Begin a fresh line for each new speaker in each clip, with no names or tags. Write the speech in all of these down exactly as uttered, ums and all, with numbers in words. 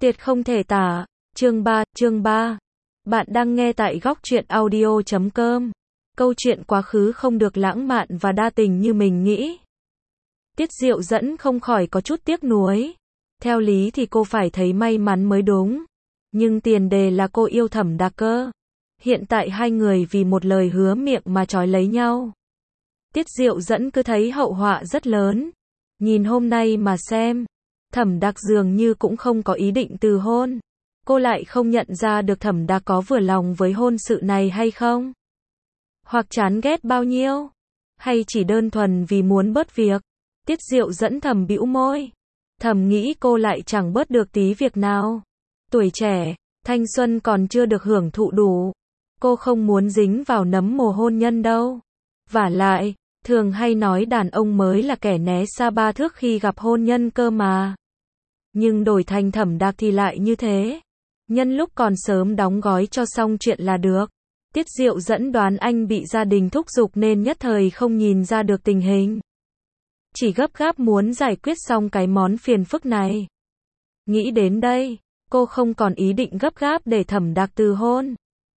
Tuyệt không thể tả. Chương ba, chương ba. Bạn đang nghe tại góc truyện audio chấm com. Câu chuyện quá khứ không được lãng mạn và đa tình như mình nghĩ. Tiết Diệu Dẫn không khỏi có chút tiếc nuối. Theo lý thì cô phải thấy may mắn mới đúng. Nhưng tiền đề là cô yêu Thẩm Đạc cơ. Hiện tại hai người vì một lời hứa miệng mà trói lấy nhau. Tiết Diệu Dẫn cứ thấy hậu họa rất lớn. Nhìn hôm nay mà xem. Thẩm Đạc dường như cũng không có ý định từ hôn. Cô lại không nhận ra được Thẩm Đạc có vừa lòng với hôn sự này hay không. Hoặc chán ghét bao nhiêu. Hay chỉ đơn thuần vì muốn bớt việc. Tiết Diệu Dẫn thầm bĩu môi. Thầm nghĩ cô lại chẳng bớt được tí việc nào. Tuổi trẻ, thanh xuân còn chưa được hưởng thụ đủ. Cô không muốn dính vào nấm mồ hôn nhân đâu. Vả lại, thường hay nói đàn ông mới là kẻ né xa ba thước khi gặp hôn nhân cơ mà. Nhưng đổi thành Thẩm Đạc thì lại như thế. Nhân lúc còn sớm đóng gói cho xong chuyện là được. Tiết Diệu Dẫn đoán anh bị gia đình thúc giục nên nhất thời không nhìn ra được tình hình. Chỉ gấp gáp muốn giải quyết xong cái món phiền phức này. Nghĩ đến đây, cô không còn ý định gấp gáp để Thẩm Đạc từ hôn.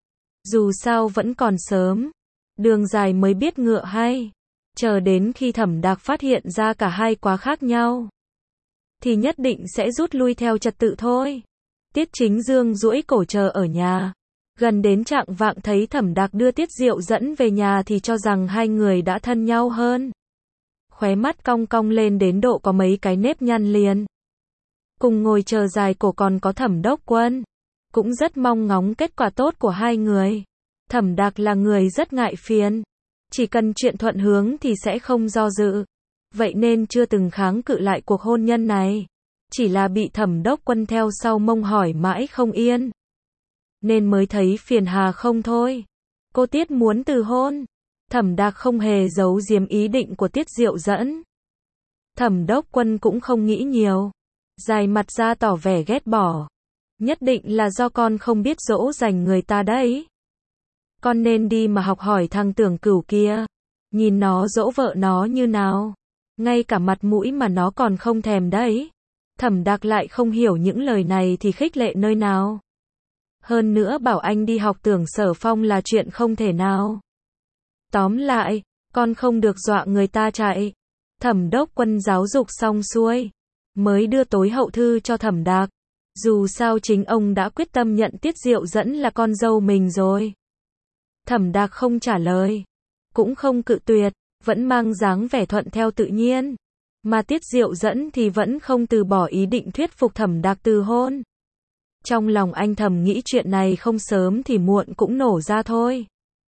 Dù sao vẫn còn sớm. Đường dài mới biết ngựa hay. Chờ đến khi Thẩm Đạc phát hiện ra cả hai quá khác nhau. Thì nhất định sẽ rút lui theo trật tự thôi. Tiết Chính Dương duỗi cổ chờ ở nhà. Gần đến trạng vạng thấy Thẩm Đạc đưa Tiết Diệu Dẫn về nhà thì cho rằng hai người đã thân nhau hơn. Khóe mắt cong cong lên đến độ có mấy cái nếp nhăn liền. Cùng ngồi chờ dài cổ còn có Thẩm Đốc Quân. Cũng rất mong ngóng kết quả tốt của hai người. Thẩm Đạc là người rất ngại phiền. Chỉ cần chuyện thuận hướng thì sẽ không do dự. Vậy nên chưa từng kháng cự lại cuộc hôn nhân này. Chỉ là bị Thẩm Đốc Quân theo sau mông hỏi mãi không yên. Nên mới thấy phiền hà không thôi. Cô Tiết muốn từ hôn. Thẩm Đạc không hề giấu giếm ý định của Tiết Diệu Dẫn. Thẩm Đốc Quân cũng không nghĩ nhiều. Dài mặt ra tỏ vẻ ghét bỏ. Nhất định là do con không biết dỗ dành người ta đấy. Con nên đi mà học hỏi thằng Tưởng Cửu kia. Nhìn nó dỗ vợ nó như nào. Ngay cả mặt mũi mà nó còn không thèm đấy. Thẩm Đạc lại không hiểu những lời này thì khích lệ nơi nào. Hơn nữa bảo anh đi học Tưởng Sở Phong là chuyện không thể nào. Tóm lại, con không được dọa người ta chạy. Thẩm Đốc Quân giáo dục xong xuôi. Mới đưa tối hậu thư cho Thẩm Đạc. Dù sao chính ông đã quyết tâm nhận Tiết Diệu Dẫn là con dâu mình rồi. Thẩm Đạc không trả lời. Cũng không cự tuyệt. Vẫn mang dáng vẻ thuận theo tự nhiên. Mà Tiết Diệu Dẫn thì vẫn không từ bỏ ý định thuyết phục Thẩm Đạc từ hôn. Trong lòng anh thầm nghĩ chuyện này không sớm thì muộn cũng nổ ra thôi.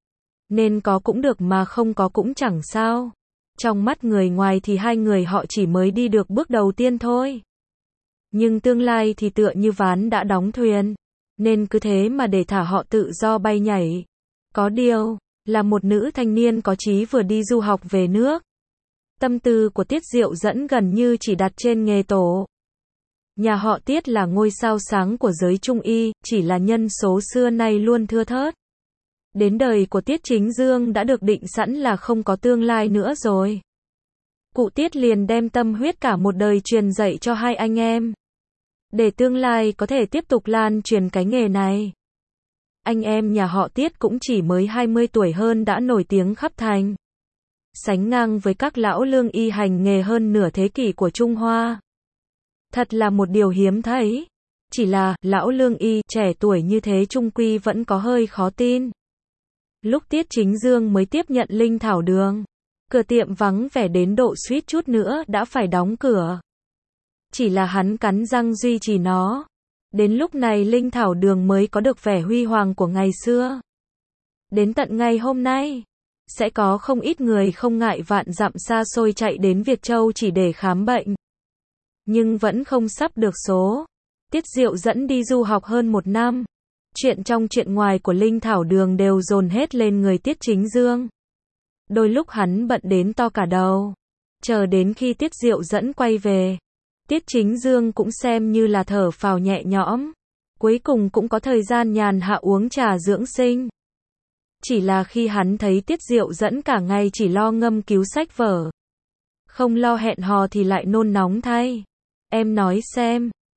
Nên có cũng được mà không có cũng chẳng sao. Trong mắt người ngoài thì hai người họ chỉ mới đi được bước đầu tiên thôi. Nhưng tương lai thì tựa như ván đã đóng thuyền. Nên cứ thế mà để thả họ tự do bay nhảy. Có điều, là một nữ thanh niên có chí vừa đi du học về nước. Tâm tư của Tiết Diệu Dẫn gần như chỉ đặt trên nghề tổ. Nhà họ Tiết là ngôi sao sáng của giới trung y, chỉ là nhân số xưa nay luôn thưa thớt. Đến đời của Tiết Chính Dương đã được định sẵn là không có tương lai nữa rồi. Cụ Tiết liền đem tâm huyết cả một đời truyền dạy cho hai anh em. Để tương lai có thể tiếp tục lan truyền cái nghề này. Anh em nhà họ Tiết cũng chỉ mới hai mươi tuổi hơn đã nổi tiếng khắp thành. Sánh ngang với các lão lương y hành nghề hơn nửa thế kỷ của Trung Hoa. Thật là một điều hiếm thấy. Chỉ là, lão lương y, trẻ tuổi như thế chung quy vẫn có hơi khó tin. Lúc Tiết Chính Dương mới tiếp nhận Linh Thảo Đường. Cửa tiệm vắng vẻ đến độ suýt chút nữa đã phải đóng cửa. Chỉ là hắn cắn răng duy trì nó. Đến lúc này Linh Thảo Đường mới có được vẻ huy hoàng của ngày xưa. Đến tận ngày hôm nay, sẽ có không ít người không ngại vạn dặm xa xôi chạy đến Việt Châu chỉ để khám bệnh. Nhưng vẫn không sắp được số. Tiết Diệu Dẫn đi du học hơn một năm. Chuyện trong chuyện ngoài của Linh Thảo Đường đều dồn hết lên người Tiết Chính Dương. Đôi lúc hắn bận đến to cả đầu. Chờ đến khi Tiết Diệu Dẫn quay về. Tiết Chính Dương cũng xem như là thở phào nhẹ nhõm. Cuối cùng cũng có thời gian nhàn hạ uống trà dưỡng sinh. Chỉ là khi hắn thấy Tiết Diệu Dẫn cả ngày chỉ lo ngâm cứu sách vở. Không lo hẹn hò thì lại nôn nóng thay. Em nói xem,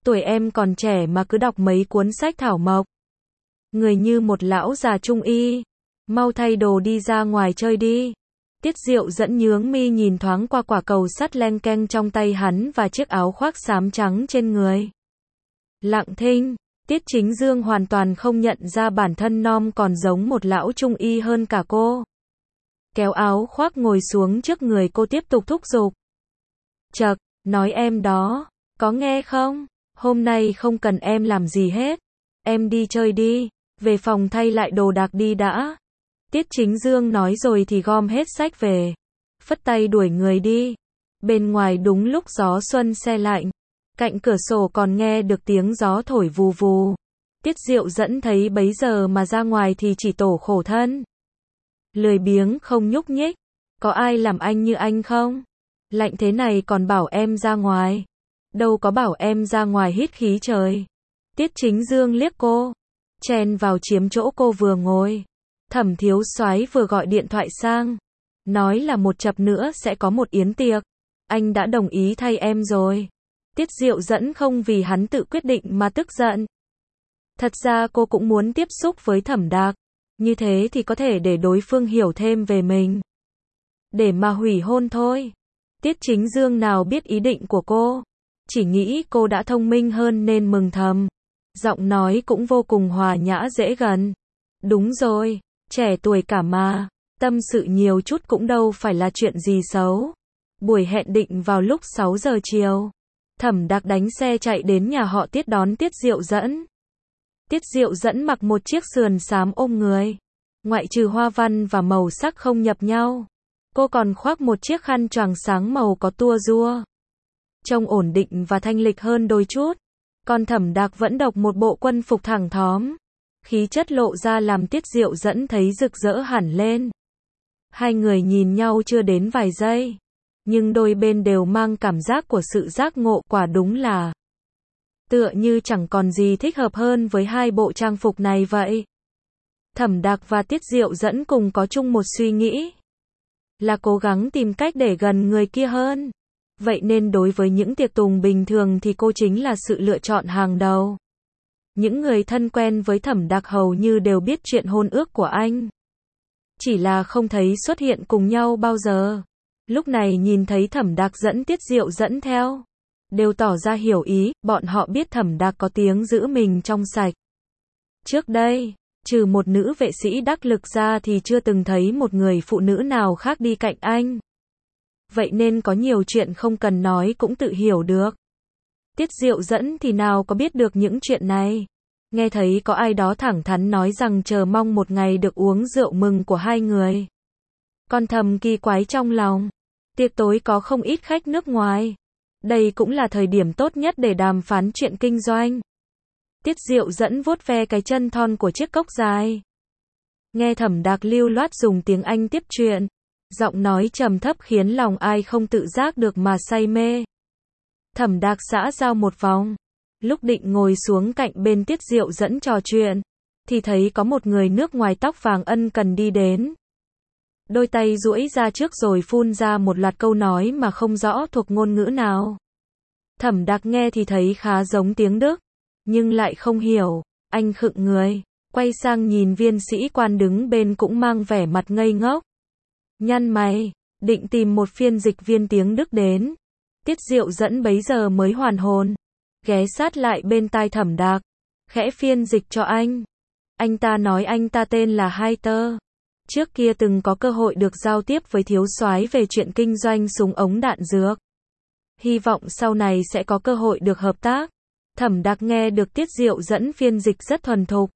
Tuổi em còn trẻ mà cứ đọc mấy cuốn sách thảo mộc. Người như một lão già trung y. Mau thay đồ đi ra ngoài chơi đi. Tiết Diệu Dẫn nhướng mi nhìn thoáng qua quả cầu sắt len keng trong tay hắn và chiếc áo khoác xám trắng trên người. Lặng thinh, Tiết Chính Dương hoàn toàn không nhận ra bản thân Nom còn giống một lão trung y hơn cả cô. Kéo áo khoác ngồi xuống trước người cô tiếp tục thúc giục. Chậc, nói em đó, có nghe không? Hôm nay không cần em làm gì hết. Em đi chơi đi, về phòng thay lại đồ đạc đi đã. Tiết Chính Dương nói rồi thì gom hết sách về. Phất tay đuổi người đi. Bên ngoài đúng lúc gió xuân se lạnh. Cạnh cửa sổ còn nghe được tiếng gió thổi vù vù. Tiết Diệu Dẫn thấy bấy giờ mà ra ngoài thì chỉ tổ khổ thân. Lười biếng không nhúc nhích. Có ai làm anh như anh không? Lạnh thế này còn bảo em ra ngoài. Đâu có bảo em ra ngoài hít khí trời. Tiết Chính Dương liếc cô. Chen vào chiếm chỗ cô vừa ngồi. Thẩm Thiếu Soái vừa gọi điện thoại sang. Nói là một chập nữa sẽ có một yến tiệc. Anh đã đồng ý thay em rồi. Tiết Diệu Dẫn không vì hắn tự quyết định mà tức giận. Thật ra cô cũng muốn tiếp xúc với Thẩm Đạc. Như thế thì có thể để đối phương hiểu thêm về mình. Để mà hủy hôn thôi. Tiết Chính Dương nào biết ý định của cô. Chỉ nghĩ cô đã thông minh hơn nên mừng thầm. Giọng nói cũng vô cùng hòa nhã dễ gần. Đúng rồi, trẻ tuổi cả mà. Tâm sự nhiều chút cũng đâu phải là chuyện gì xấu. Buổi hẹn định vào lúc sáu giờ chiều. Thẩm Đạc đánh xe chạy đến nhà họ Tiết đón Tiết Diệu Dẫn. Tiết Diệu Dẫn mặc một chiếc sườn xám ôm người. Ngoại trừ hoa văn và màu sắc không nhập nhau. Cô còn khoác một chiếc khăn choàng sáng màu có tua rua. Trông ổn định và thanh lịch hơn đôi chút. Còn Thẩm Đạc vẫn độc một bộ quân phục thẳng thóm. Khí chất lộ ra làm Tiết Diệu Dẫn thấy rực rỡ hẳn lên. Hai người nhìn nhau chưa đến vài giây. Nhưng đôi bên đều mang cảm giác của sự giác ngộ, quả đúng là. Tựa như chẳng còn gì thích hợp hơn với hai bộ trang phục này vậy. Thẩm Đạc và Tiết Diệu Dẫn cùng có chung một suy nghĩ. Là cố gắng tìm cách để gần người kia hơn. Vậy nên đối với những tiệc tùng bình thường thì cô chính là sự lựa chọn hàng đầu. Những người thân quen với Thẩm Đạc hầu như đều biết chuyện hôn ước của anh. Chỉ là không thấy xuất hiện cùng nhau bao giờ. Lúc này nhìn thấy Thẩm Đạc dẫn Tiết Diệu Dẫn theo. Đều tỏ ra hiểu ý, bọn họ biết Thẩm Đạc có tiếng giữ mình trong sạch. Trước đây, trừ một nữ vệ sĩ đắc lực ra thì chưa từng thấy một người phụ nữ nào khác đi cạnh anh. Vậy nên có nhiều chuyện không cần nói cũng tự hiểu được. Tiết Diệu Dẫn thì nào có biết được những chuyện này. Nghe thấy có ai đó thẳng thắn nói rằng chờ mong một ngày được uống rượu mừng của hai người. Còn thầm kỳ quái trong lòng. Tiệc tối có không ít khách nước ngoài. Đây cũng là thời điểm tốt nhất để đàm phán chuyện kinh doanh. Tiết Diệu Dẫn vuốt ve cái chân thon của chiếc cốc dài. Nghe Thẩm Đạc lưu loát dùng tiếng Anh tiếp chuyện. Giọng nói trầm thấp khiến lòng ai không tự giác được mà say mê. Thẩm Đạc xã giao một vòng. Lúc định ngồi xuống cạnh bên Tiết Diệu Dẫn trò chuyện. Thì thấy có một người nước ngoài tóc vàng ân cần đi đến. Đôi tay duỗi ra trước rồi phun ra một loạt câu nói mà không rõ thuộc ngôn ngữ nào. Thẩm Đạc nghe thì thấy khá giống tiếng Đức. Nhưng lại không hiểu. Anh khựng người. Quay sang nhìn viên sĩ quan đứng bên cũng mang vẻ mặt ngây ngốc. Nhăn mày. Định tìm một phiên dịch viên tiếng Đức đến. Tiết Diệu Dẫn bấy giờ mới hoàn hồn. Ghé sát lại bên tai Thẩm Đạc. Khẽ phiên dịch cho anh. Anh ta nói anh ta tên là Heiter. Trước kia từng có cơ hội được giao tiếp với thiếu soái về chuyện kinh doanh súng ống đạn dược. Hy vọng sau này sẽ có cơ hội được hợp tác. Thẩm Đạc nghe được Tiết Diệu Dẫn phiên dịch rất thuần thục.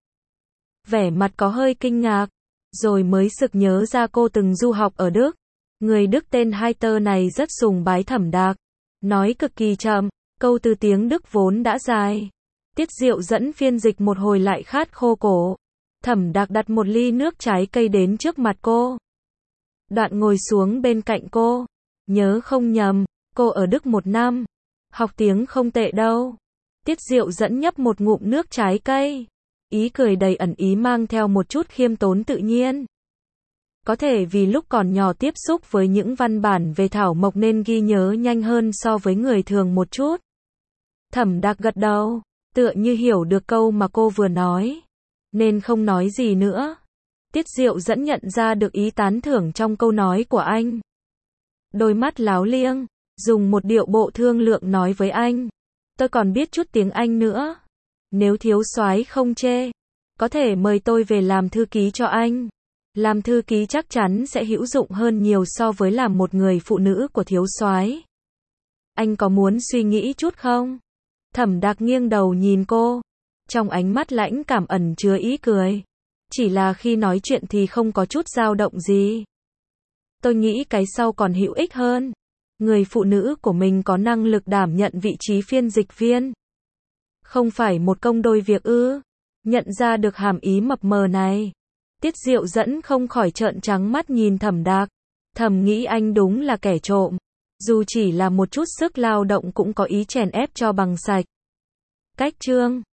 Vẻ mặt có hơi kinh ngạc. Rồi mới sực nhớ ra cô từng du học ở Đức. Người Đức tên Heiter này rất sùng bái Thẩm Đạc. Nói cực kỳ chậm. Câu từ tiếng Đức vốn đã dài. Tiết Diệu Dẫn phiên dịch một hồi lại khát khô cổ. Thẩm Đạc đặt một ly nước trái cây đến trước mặt cô. Đoạn ngồi xuống bên cạnh cô. Nhớ không nhầm, cô ở Đức một năm. Học tiếng không tệ đâu. Tiết Diệu Dẫn nhấp một ngụm nước trái cây. Ý cười đầy ẩn ý mang theo một chút khiêm tốn tự nhiên. Có thể vì lúc còn nhỏ tiếp xúc với những văn bản về thảo mộc nên ghi nhớ nhanh hơn so với người thường một chút. Thẩm Đạc gật đầu, tựa như hiểu được câu mà cô vừa nói, nên không nói gì nữa. Tiết Diệu Dẫn nhận ra được ý tán thưởng trong câu nói của anh. Đôi mắt láo liêng, dùng một điệu bộ thương lượng nói với anh. Tôi còn biết chút tiếng Anh nữa. Nếu thiếu soái không chê, có thể mời tôi về làm thư ký cho anh. Làm thư ký chắc chắn sẽ hữu dụng hơn nhiều so với làm một người phụ nữ của thiếu soái. Anh có muốn suy nghĩ chút không? Thẩm Đạc nghiêng đầu nhìn cô, trong ánh mắt lãnh cảm ẩn chứa ý cười. Chỉ là khi nói chuyện thì không có chút dao động gì. Tôi nghĩ cái sau còn hữu ích hơn. Người phụ nữ của mình có năng lực đảm nhận vị trí phiên dịch viên. Không phải một công đôi việc ư? Nhận ra được hàm ý mập mờ này, Tiết Diệu Dẫn không khỏi trợn trắng mắt nhìn Thẩm Đạc. Thầm nghĩ anh đúng là kẻ trộm. Dù chỉ là một chút sức lao động cũng có ý chèn ép cho bằng sạch. Cách chương